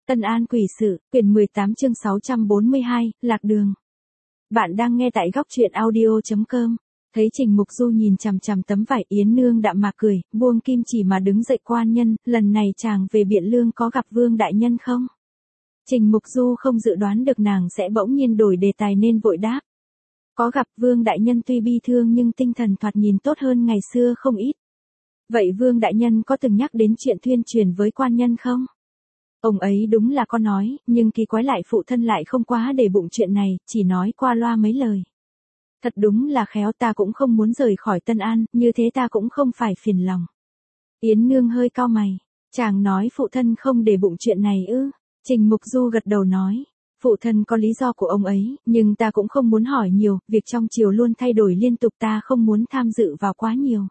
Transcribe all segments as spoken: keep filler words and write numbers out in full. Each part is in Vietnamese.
Tân An quỷ sự, quyển mười tám chương sáu trăm bốn mươi hai, lạc đường. Bạn đang nghe tại góc truyện audio chấm com. Thấy Trình Mục Du nhìn chằm chằm tấm vải, Yến Nương đạm mạc cười, buông kim chỉ mà đứng dậy. Quan nhân, lần này chàng về Biện Lương có gặp Vương đại nhân không? Trình Mục Du không dự đoán được nàng sẽ bỗng nhiên đổi đề tài nên vội đáp. Có gặp. Vương đại nhân tuy bi thương nhưng tinh thần thoạt nhìn tốt hơn ngày xưa không ít. Vậy Vương đại nhân có từng nhắc đến chuyện tuyên truyền với quan nhân không? Ông ấy đúng là có nói, nhưng kỳ quái lại phụ thân lại không quá để bụng chuyện này, chỉ nói qua loa mấy lời. Thật đúng là khéo, ta cũng không muốn rời khỏi Tân An, như thế ta cũng không phải phiền lòng. Yến Nương hơi cau mày, chàng nói phụ thân không để bụng chuyện này ư? Trình Mục Du gật đầu nói, phụ thân có lý do của ông ấy, nhưng ta cũng không muốn hỏi nhiều, việc trong triều luôn thay đổi liên tục, ta không muốn tham dự vào quá nhiều.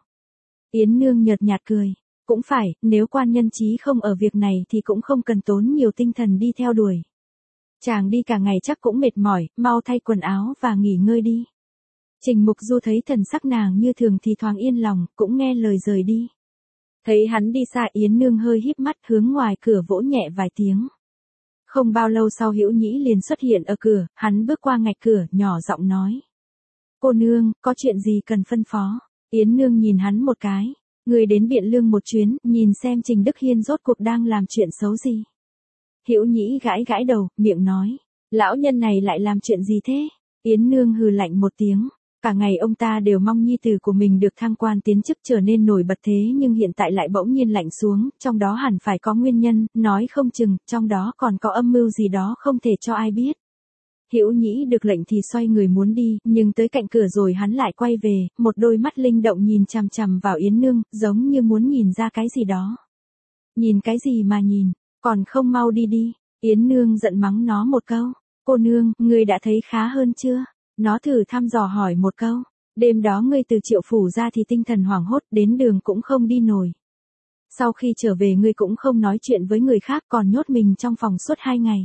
Yến Nương nhợt nhạt cười. Cũng phải, nếu quan nhân chí không ở việc này thì cũng không cần tốn nhiều tinh thần đi theo đuổi. Chàng đi cả ngày chắc cũng mệt mỏi, mau thay quần áo và nghỉ ngơi đi. Trình Mục Du thấy thần sắc nàng như thường thì thoáng yên lòng, cũng nghe lời rời đi. Thấy hắn đi xa, Yến Nương hơi híp mắt hướng ngoài cửa vỗ nhẹ vài tiếng. Không bao lâu sau Hữu Nhĩ liền xuất hiện ở cửa, hắn bước qua ngạch cửa, nhỏ giọng nói. Cô nương, có chuyện gì cần phân phó? Yến Nương nhìn hắn một cái. Người đến Biện Lương một chuyến, nhìn xem Trình Đức Hiên rốt cuộc đang làm chuyện xấu gì. Hữu Nhĩ gãi gãi đầu, miệng nói, lão nhân này lại làm chuyện gì thế? Yến Nương hừ lạnh một tiếng, cả ngày ông ta đều mong nhi tử của mình được thăng quan tiến chức trở nên nổi bật, thế nhưng hiện tại lại bỗng nhiên lạnh xuống, trong đó hẳn phải có nguyên nhân, nói không chừng, trong đó còn có âm mưu gì đó không thể cho ai biết. Hữu Nhĩ được lệnh thì xoay người muốn đi, nhưng tới cạnh cửa rồi hắn lại quay về, một đôi mắt linh động nhìn chằm chằm vào Yến Nương, giống như muốn nhìn ra cái gì đó. Nhìn cái gì mà nhìn, còn không mau đi đi. Yến Nương giận mắng nó một câu. Cô nương, ngươi đã thấy khá hơn chưa? Nó thử thăm dò hỏi một câu. Đêm đó ngươi từ Triệu phủ ra thì tinh thần hoảng hốt, đến đường cũng không đi nổi. Sau khi trở về ngươi cũng không nói chuyện với người khác, còn nhốt mình trong phòng suốt hai ngày.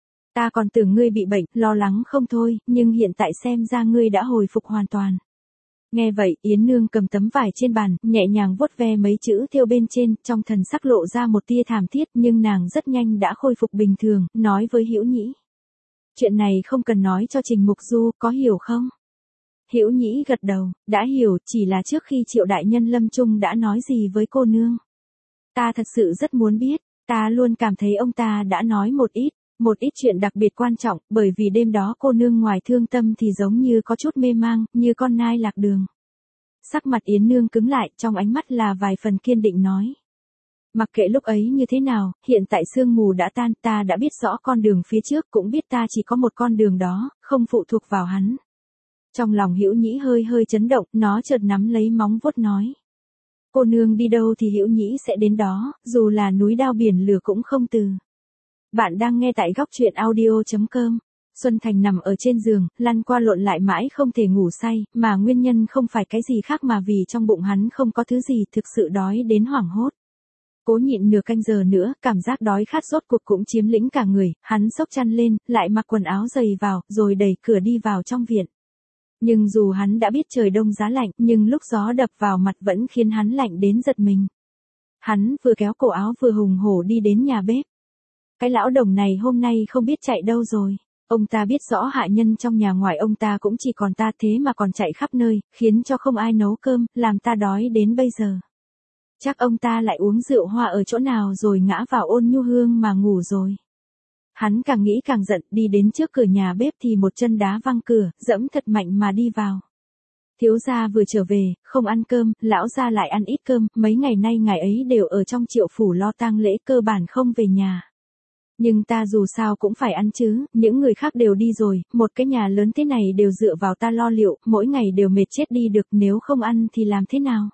Ta còn tưởng ngươi bị bệnh, lo lắng không thôi, nhưng hiện tại xem ra ngươi đã hồi phục hoàn toàn. Nghe vậy, Yến Nương cầm tấm vải trên bàn, nhẹ nhàng vuốt ve mấy chữ thêu bên trên, trong thần sắc lộ ra một tia thảm thiết, nhưng nàng rất nhanh đã khôi phục bình thường, nói với Hữu Nhĩ. Chuyện này không cần nói cho Trình Mục Du, có hiểu không? Hữu Nhĩ gật đầu, đã hiểu, chỉ là trước khi Triệu đại nhân lâm chung đã nói gì với cô nương. Ta thật sự rất muốn biết, ta luôn cảm thấy ông ta đã nói một ít. Một ít chuyện đặc biệt quan trọng, bởi vì đêm đó cô nương ngoài thương tâm thì giống như có chút mê mang, như con nai lạc đường. Sắc mặt Yến Nương cứng lại, trong ánh mắt là vài phần kiên định nói. Mặc kệ lúc ấy như thế nào, hiện tại sương mù đã tan, ta đã biết rõ con đường phía trước, cũng biết ta chỉ có một con đường đó, không phụ thuộc vào hắn. Trong lòng Hữu Nhĩ hơi hơi chấn động, nó chợt nắm lấy móng vuốt nói. Cô nương đi đâu thì Hữu Nhĩ sẽ đến đó, dù là núi đao biển lửa cũng không từ. Bạn đang nghe tại góc truyện audio chấm com. Xuân Thành nằm ở trên giường, lăn qua lộn lại mãi không thể ngủ say, mà nguyên nhân không phải cái gì khác mà vì trong bụng hắn không có thứ gì, thực sự đói đến hoảng hốt. Cố nhịn nửa canh giờ nữa, cảm giác đói khát rốt cuộc cũng chiếm lĩnh cả người, hắn xốc chăn lên, lại mặc quần áo dày vào, rồi đẩy cửa đi vào trong viện. Nhưng dù hắn đã biết trời đông giá lạnh, nhưng lúc gió đập vào mặt vẫn khiến hắn lạnh đến giật mình. Hắn vừa kéo cổ áo vừa hùng hổ đi đến nhà bếp. Cái lão đồng này hôm nay không biết chạy đâu rồi. Ông ta biết rõ hạ nhân trong nhà ngoài ông ta cũng chỉ còn ta, thế mà còn chạy khắp nơi, khiến cho không ai nấu cơm, làm ta đói đến bây giờ. Chắc ông ta lại uống rượu hoa ở chỗ nào rồi ngã vào Ôn Nhu Hương mà ngủ rồi. Hắn càng nghĩ càng giận, đi đến trước cửa nhà bếp thì một chân đá văng cửa, dẫm thật mạnh mà đi vào. Thiếu gia vừa trở về, không ăn cơm, lão gia lại ăn ít cơm, mấy ngày nay ngài ấy đều ở trong Triệu phủ lo tang lễ, cơ bản không về nhà. Nhưng ta dù sao cũng phải ăn chứ, những người khác đều đi rồi, một cái nhà lớn thế này đều dựa vào ta lo liệu, mỗi ngày đều mệt chết đi được, nếu không ăn thì làm thế nào?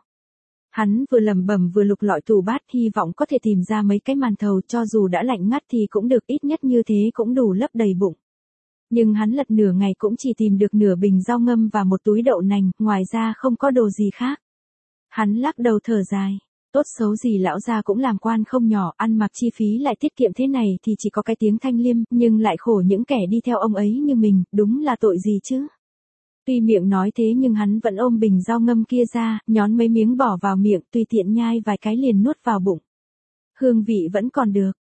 Hắn vừa lẩm bẩm vừa lục lọi tủ bát, hy vọng có thể tìm ra mấy cái màn thầu, cho dù đã lạnh ngắt thì cũng được, ít nhất như thế cũng đủ lấp đầy bụng. Nhưng hắn lật nửa ngày cũng chỉ tìm được nửa bình rau ngâm và một túi đậu nành, ngoài ra không có đồ gì khác. Hắn lắc đầu thở dài. Tốt xấu gì lão gia cũng làm quan không nhỏ, ăn mặc chi phí lại tiết kiệm thế này thì chỉ có cái tiếng Thanh Liêm, nhưng lại khổ những kẻ đi theo ông ấy như mình, đúng là tội gì chứ. Tuy miệng nói thế nhưng hắn vẫn ôm bình rau ngâm kia ra, nhón mấy miếng bỏ vào miệng, tùy tiện nhai vài cái liền nuốt vào bụng. Hương vị vẫn còn được,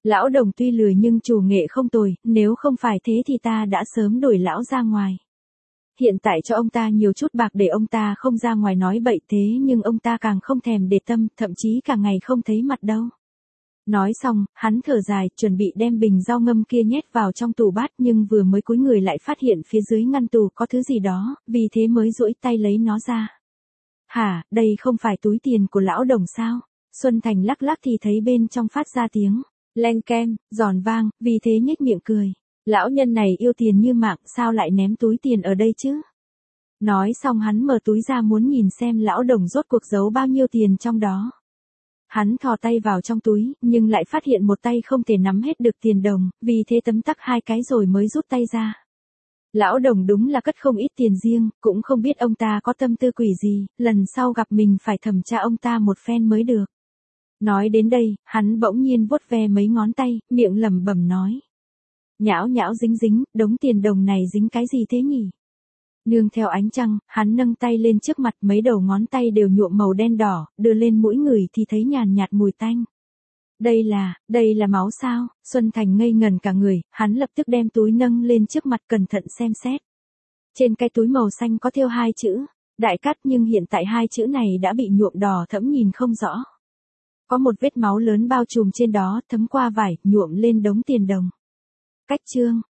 Lão Đồng tuy lười nhưng chủ nghệ không tồi, nếu không phải thế thì ta đã sớm đuổi lão ra ngoài. Hiện tại cho ông ta nhiều chút bạc để ông ta không ra ngoài nói bậy thế nhưng ông ta càng không thèm để tâm, thậm chí cả ngày không thấy mặt đâu. Nói xong, hắn thở dài, chuẩn bị đem bình rau ngâm kia nhét vào trong tủ bát nhưng vừa mới cúi người lại phát hiện phía dưới ngăn tủ có thứ gì đó, vì thế mới duỗi tay lấy nó ra. Hả, đây không phải túi tiền của lão Đồng sao? Xuân Thành lắc lắc thì thấy bên trong phát ra tiếng leng keng, giòn vang, vì thế nhếch miệng cười. Lão nhân này yêu tiền như mạng, sao lại ném túi tiền ở đây chứ? Nói xong hắn mở túi ra muốn nhìn xem lão Đồng rốt cuộc giấu bao nhiêu tiền trong đó. Hắn thò tay vào trong túi, nhưng lại phát hiện một tay không thể nắm hết được tiền đồng, vì thế tấm tắc hai cái rồi mới rút tay ra. Lão Đồng đúng là cất không ít tiền riêng, cũng không biết ông ta có tâm tư quỷ gì, lần sau gặp mình phải thẩm tra ông ta một phen mới được. Nói đến đây, hắn bỗng nhiên vuốt ve mấy ngón tay, miệng lẩm bẩm nói. Nhão nhão dính dính, đống tiền đồng này dính cái gì thế nhỉ? Nương theo ánh trăng, hắn nâng tay lên trước mặt, mấy đầu ngón tay đều nhuộm màu đen đỏ, đưa lên mũi người thì thấy nhàn nhạt mùi tanh. Đây là, đây là máu sao? Xuân Thành ngây ngần cả người, hắn lập tức đem túi nâng lên trước mặt cẩn thận xem xét. Trên cái túi màu xanh có thêu hai chữ, Đại Cát, nhưng hiện tại hai chữ này đã bị nhuộm đỏ thẫm nhìn không rõ. Có một vết máu lớn bao trùm trên đó, thấm qua vải, nhuộm lên đống tiền đồng. Cách chương